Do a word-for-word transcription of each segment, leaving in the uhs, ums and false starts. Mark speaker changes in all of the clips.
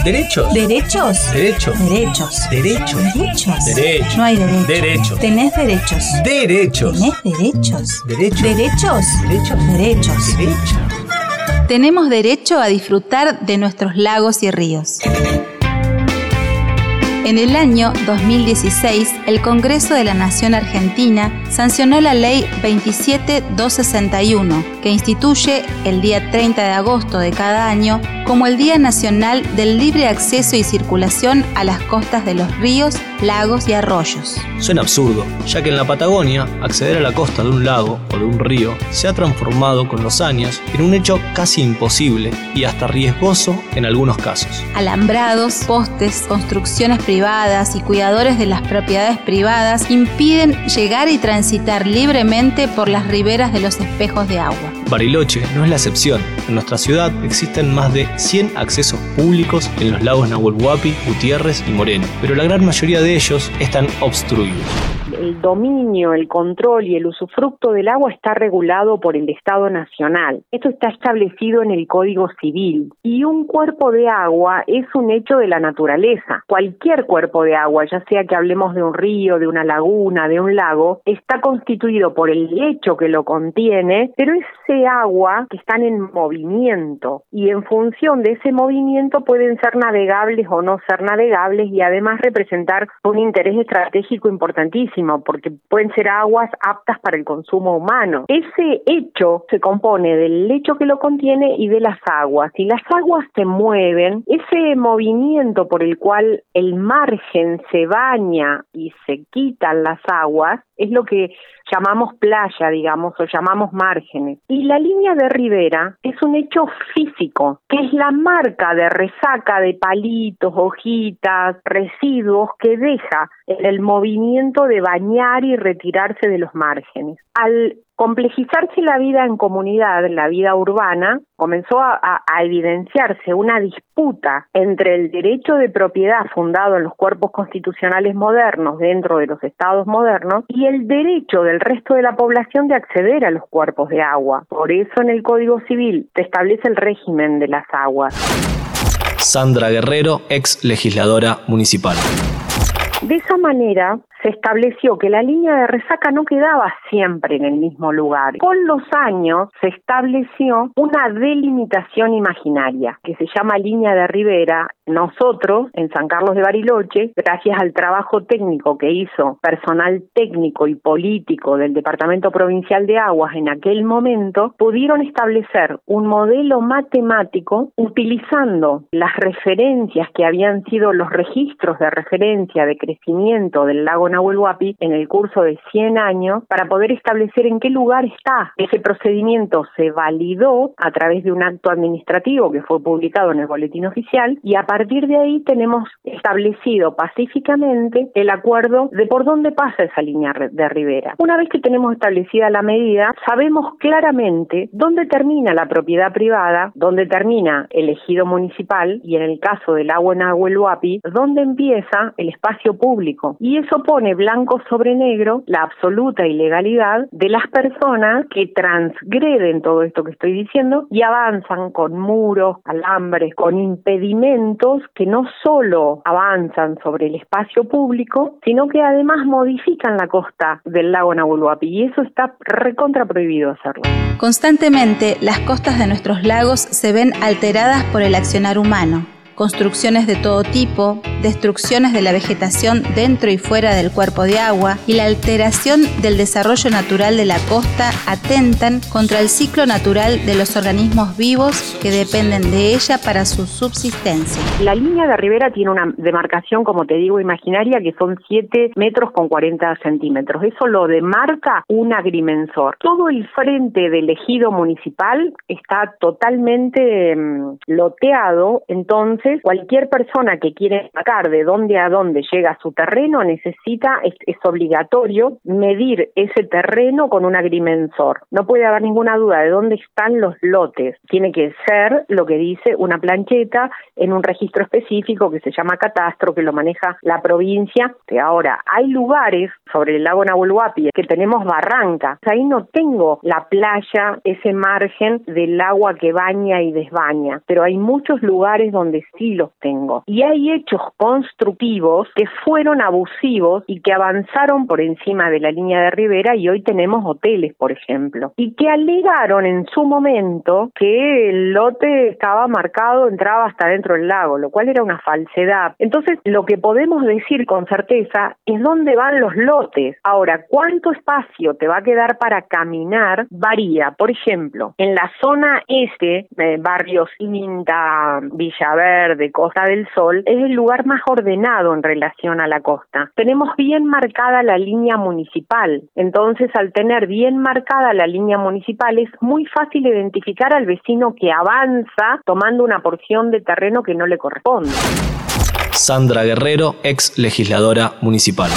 Speaker 1: ¿Derechos?
Speaker 2: ¿Derechos?
Speaker 1: Derechos.
Speaker 2: Derechos.
Speaker 1: Derechos.
Speaker 2: Derechos.
Speaker 1: Derechos.
Speaker 2: No hay derechos.
Speaker 1: Derechos.
Speaker 2: ¿Tenés derechos?
Speaker 1: Derechos.
Speaker 2: ¿Tenés derechos?
Speaker 1: Derechos.
Speaker 2: ¿Derechos?
Speaker 1: Derechos.
Speaker 2: Derechos.
Speaker 1: Derechos.
Speaker 3: Tenemos derecho a disfrutar de nuestros lagos y ríos. En el año dos mil dieciséis, el Congreso de la Nación Argentina sancionó la Ley veintisiete mil doscientos sesenta y uno, que instituye el día treinta de agosto de cada año como el Día Nacional del Libre Acceso y Circulación a las costas de los ríos, lagos y arroyos.
Speaker 4: Suena absurdo, ya que en la Patagonia, acceder a la costa de un lago o de un río se ha transformado con los años en un hecho casi imposible y hasta riesgoso en algunos casos.
Speaker 3: Alambrados, postes, construcciones privadas y cuidadores de las propiedades privadas impiden llegar y transitar libremente por las riberas de los espejos de agua.
Speaker 4: Bariloche no es la excepción. En nuestra ciudad existen más de cien accesos públicos en los lagos Nahuel Huapi, Gutiérrez y Moreno, pero la gran mayoría de ellos están obstruidos.
Speaker 5: El dominio, el control y el usufructo del agua está regulado por el Estado Nacional. Esto está establecido en el Código Civil. Y un cuerpo de agua es un hecho de la naturaleza. Cualquier cuerpo de agua, ya sea que hablemos de un río, de una laguna, de un lago, está constituido por el lecho que lo contiene, pero ese agua que están en movimiento. Y en función de ese movimiento pueden ser navegables o no ser navegables y además representar un interés estratégico importantísimo, porque pueden ser aguas aptas para el consumo humano. Ese hecho se compone del lecho que lo contiene y de las aguas. Si las aguas se mueven, ese movimiento por el cual el margen se baña y se quitan las aguas es lo que llamamos playa, digamos, o llamamos márgenes. Y la línea de ribera es un hecho físico, que es la marca de resaca de palitos, hojitas, residuos que deja en el movimiento de bañar y retirarse de los márgenes. Al complejizarse la vida en comunidad, la vida urbana, comenzó a, a, a evidenciarse una disputa entre el derecho de propiedad fundado en los cuerpos constitucionales modernos dentro de los estados modernos y el derecho del resto de la población de acceder a los cuerpos de agua. Por eso en el Código Civil se establece el régimen de las aguas.
Speaker 4: Sandra Guerrero, ex legisladora municipal.
Speaker 5: De esa manera se estableció que la línea de resaca no quedaba siempre en el mismo lugar. Con los años se estableció una delimitación imaginaria que se llama línea de ribera. Nosotros, en San Carlos de Bariloche, gracias al trabajo técnico que hizo personal técnico y político del Departamento Provincial de Aguas en aquel momento, pudieron establecer un modelo matemático utilizando las referencias que habían sido los registros de referencia de crecimiento del lago Nahuel Huapi en el curso de cien años para poder establecer en qué lugar está. Ese procedimiento se validó a través de un acto administrativo que fue publicado en el Boletín Oficial y a partir de ahí tenemos establecido pacíficamente el acuerdo de por dónde pasa esa línea de ribera. Una vez que tenemos establecida la medida, sabemos claramente dónde termina la propiedad privada, dónde termina el ejido municipal y en el caso del agua Nahuel Huapi, dónde empieza el espacio público. Y eso pone blanco sobre negro la absoluta ilegalidad de las personas que transgreden todo esto que estoy diciendo y avanzan con muros, alambres, con impedimentos que no solo avanzan sobre el espacio público, sino que además modifican la costa del lago Nahuel Huapi y eso está recontra prohibido hacerlo.
Speaker 3: Constantemente, las costas de nuestros lagos se ven alteradas por el accionar humano. Construcciones de todo tipo, destrucciones de la vegetación dentro y fuera del cuerpo de agua y la alteración del desarrollo natural de la costa atentan contra el ciclo natural de los organismos vivos que dependen de ella para su subsistencia.
Speaker 5: La línea de ribera tiene una demarcación, como te digo, imaginaria, que son siete metros con cuarenta centímetros. Eso lo demarca un agrimensor. Todo el frente del ejido municipal está totalmente mmm, loteado, entonces cualquier persona que quiere marcar de dónde a dónde llega su terreno, necesita, es, es obligatorio medir ese terreno con un agrimensor. No puede haber ninguna duda de dónde están los lotes. Tiene que ser lo que dice una plancheta en un registro específico que se llama catastro, que lo maneja la provincia. Ahora, hay lugares sobre el lago Nahuel Huapi que tenemos barrancas. Ahí no tengo la playa, ese margen del agua que baña y desbaña, pero hay muchos lugares donde sí los tengo. Y hay hechos constructivos que fueron abusivos y que avanzaron por encima de la línea de ribera, y hoy tenemos hoteles, por ejemplo, y que alegaron en su momento que el lote estaba marcado, entraba hasta dentro del lago, lo cual era una falsedad. Entonces, lo que podemos decir con certeza es dónde van los lotes. Ahora, ¿cuánto espacio te va a quedar para caminar? Varía. Por ejemplo, en la zona este, eh, barrios Inta, Villaverde, Costa del Sol, es el lugar más ordenado en relación a la costa. Tenemos bien marcada la línea municipal. Entonces, al tener bien marcada la línea municipal, es muy fácil identificar al vecino que avanza tomando una porción de terreno que no le corresponde.
Speaker 4: Sandra Guerrero, ex legisladora municipal.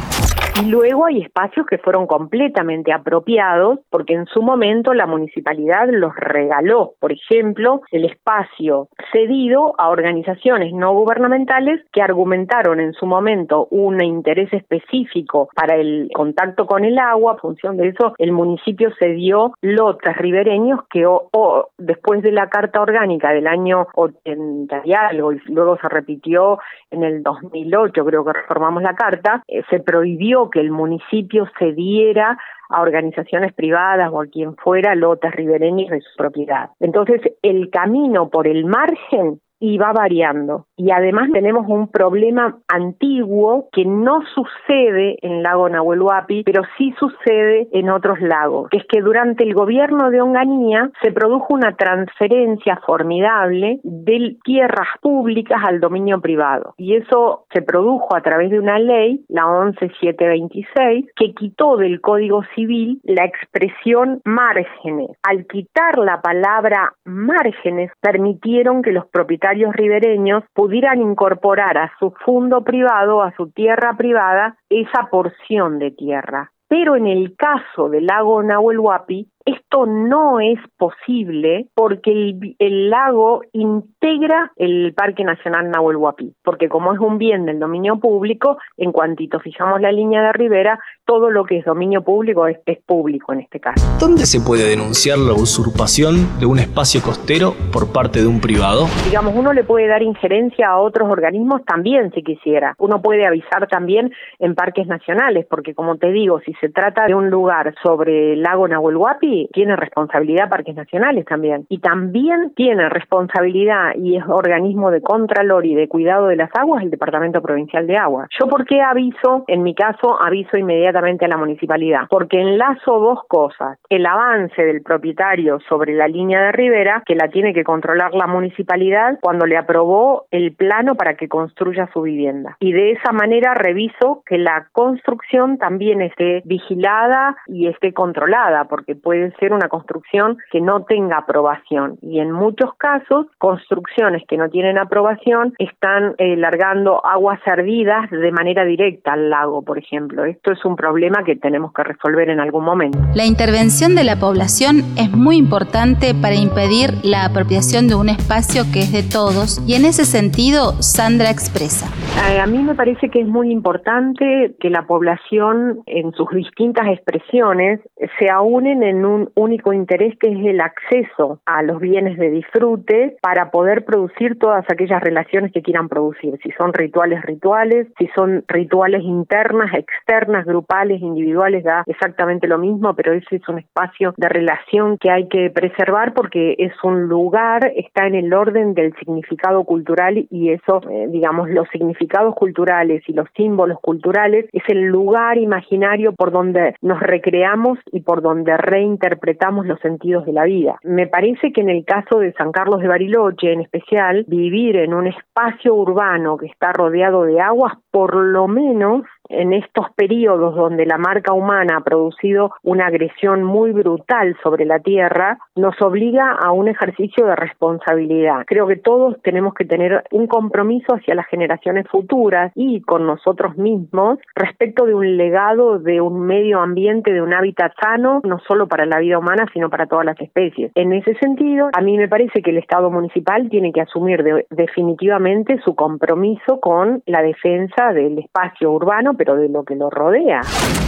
Speaker 5: Y luego hay espacios que fueron completamente apropiados porque en su momento la municipalidad los regaló. Por ejemplo, el espacio cedido a organizaciones no gubernamentales que argumentaron en su momento un interés específico para el contacto con el agua. En función de eso, el municipio cedió lotes ribereños que o, o, después de la Carta Orgánica del año ochenta y algo, y luego se repitió en el dos mil ocho, creo que reformamos la Carta, eh, se prohibió que el municipio cediera a organizaciones privadas o a quien fuera lotes ribereños de su propiedad. Entonces, el camino por el margen iba variando. Y además tenemos un problema antiguo que no sucede en el lago Nahuel Huapi, pero sí sucede en otros lagos, que es que durante el gobierno de Onganía se produjo una transferencia formidable de tierras públicas al dominio privado. Y eso se produjo a través de una ley, la once mil setecientos veintiséis, que quitó del Código Civil la expresión márgenes. Al quitar la palabra márgenes, permitieron que los propietarios ribereños pudieran incorporar a su fondo privado, a su tierra privada, esa porción de tierra. Pero en el caso del lago Nahuel Huapi, esto no es posible porque el, el lago integra el Parque Nacional Nahuel Huapi, porque como es un bien del dominio público, en cuantito fijamos la línea de ribera, todo lo que es dominio público es, es público en este caso.
Speaker 4: ¿Dónde se puede denunciar la usurpación de un espacio costero por parte de un privado?
Speaker 5: Digamos, uno le puede dar injerencia a otros organismos también si quisiera. Uno puede avisar también en parques nacionales, porque como te digo, si se trata de un lugar sobre el lago Nahuel Huapi, tiene responsabilidad parques nacionales también. Y también tiene responsabilidad y es organismo de contralor y de cuidado de las aguas el Departamento Provincial de Agua. ¿Yo por qué aviso? En mi caso, aviso inmediatamente a la municipalidad, porque enlazo dos cosas. El avance del propietario sobre la línea de ribera, que la tiene que controlar la municipalidad cuando le aprobó el plano para que construya su vivienda. Y de esa manera reviso que la construcción también esté vigilada y esté controlada, porque puede ser una construcción que no tenga aprobación. Y en muchos casos, construcciones que no tienen aprobación están eh, largando aguas hervidas de manera directa al lago, por ejemplo. Esto es un problema que tenemos que resolver en algún momento.
Speaker 3: La intervención de la población es muy importante para impedir la apropiación de un espacio que es de todos, y en ese sentido, Sandra expresa.
Speaker 5: Eh, a mí me parece que es muy importante que la población, en sus distintas expresiones, se aúnen en un un único interés, que es el acceso a los bienes de disfrute para poder producir todas aquellas relaciones que quieran producir, si son rituales rituales, si son rituales internas, externas, grupales, individuales, da exactamente lo mismo, pero ese es un espacio de relación que hay que preservar porque es un lugar, está en el orden del significado cultural, y eso, eh, digamos, los significados culturales y los símbolos culturales es el lugar imaginario por donde nos recreamos y por donde reinterpretamos interpretamos los sentidos de la vida. Me parece que en el caso de San Carlos de Bariloche, en especial, vivir en un espacio urbano que está rodeado de aguas por lo menos en estos periodos donde la marca humana ha producido una agresión muy brutal sobre la Tierra, nos obliga a un ejercicio de responsabilidad. Creo que todos tenemos que tener un compromiso hacia las generaciones futuras y con nosotros mismos respecto de un legado, de un medio ambiente, de un hábitat sano, no solo para la vida humana, sino para todas las especies. En ese sentido, a mí me parece que el Estado municipal tiene que asumir de, definitivamente su compromiso con la defensa del espacio urbano, pero de lo que lo rodea.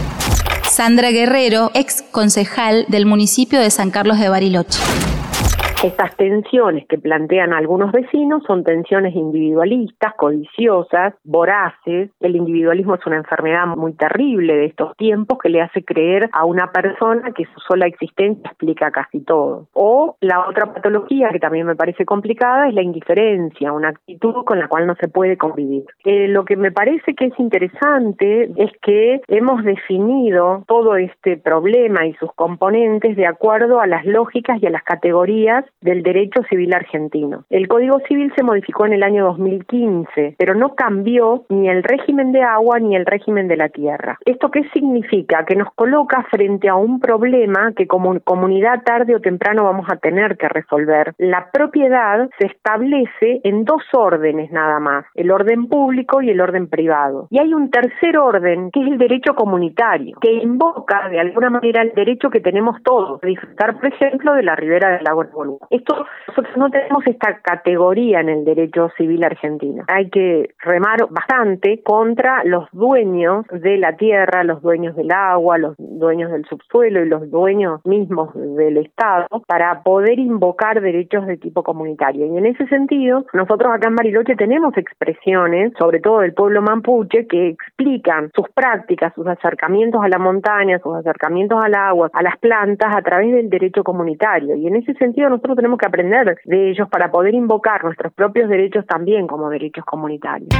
Speaker 3: Sandra Guerrero, ex concejal del municipio de San Carlos de Bariloche.
Speaker 5: Estas tensiones que plantean algunos vecinos son tensiones individualistas, codiciosas, voraces. El individualismo es una enfermedad muy terrible de estos tiempos que le hace creer a una persona que su sola existencia explica casi todo. O la otra patología que también me parece complicada es la indiferencia, una actitud con la cual no se puede convivir. Eh, lo que me parece que es interesante es que hemos definido todo este problema y sus componentes de acuerdo a las lógicas y a las categorías del derecho civil argentino. El Código Civil se modificó en el año dos mil quince, pero no cambió ni el régimen de agua ni el régimen de la tierra. ¿Esto qué significa? Que nos coloca frente a un problema que como comunidad tarde o temprano vamos a tener que resolver. La propiedad se establece en dos órdenes nada más, el orden público y el orden privado. Y hay un tercer orden, que es el derecho comunitario, que invoca de alguna manera el derecho que tenemos todos, a disfrutar, por ejemplo, de la ribera del lago Bolúa. Esto, nosotros no tenemos esta categoría en el derecho civil argentino. Hay que remar bastante contra los dueños de la tierra, los dueños del agua, los dueños del subsuelo y los dueños mismos del Estado para poder invocar derechos de tipo comunitario. Y en ese sentido, nosotros acá en Bariloche tenemos expresiones, sobre todo del pueblo mapuche, que explican sus prácticas, sus acercamientos a la montaña, sus acercamientos al agua, a las plantas, a través del derecho comunitario. Y en ese sentido, nosotros tenemos que aprender de ellos para poder invocar nuestros propios derechos también como derechos comunitarios.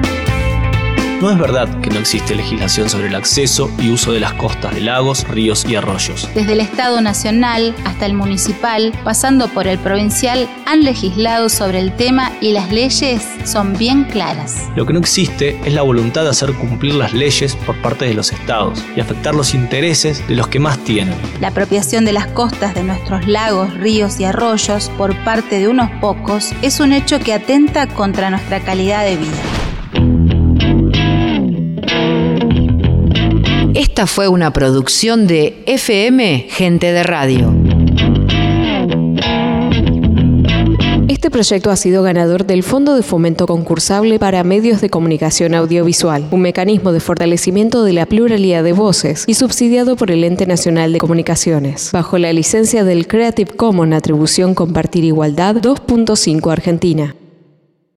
Speaker 4: No es verdad que no existe legislación sobre el acceso y uso de las costas de lagos, ríos y arroyos.
Speaker 3: Desde el Estado nacional hasta el municipal, pasando por el provincial, han legislado sobre el tema y las leyes son bien claras.
Speaker 4: Lo que no existe es la voluntad de hacer cumplir las leyes por parte de los estados y afectar los intereses de los que más tienen.
Speaker 3: La apropiación de las costas de nuestros lagos, ríos y arroyos por parte de unos pocos es un hecho que atenta contra nuestra calidad de vida.
Speaker 2: Esta fue una producción de F M Gente de Radio. Este proyecto ha sido ganador del Fondo de Fomento Concursable para Medios de Comunicación Audiovisual, un mecanismo de fortalecimiento de la pluralidad de voces y subsidiado por el Ente Nacional de Comunicaciones, bajo la licencia del Creative Commons Atribución Compartir Igualdad dos punto cinco Argentina.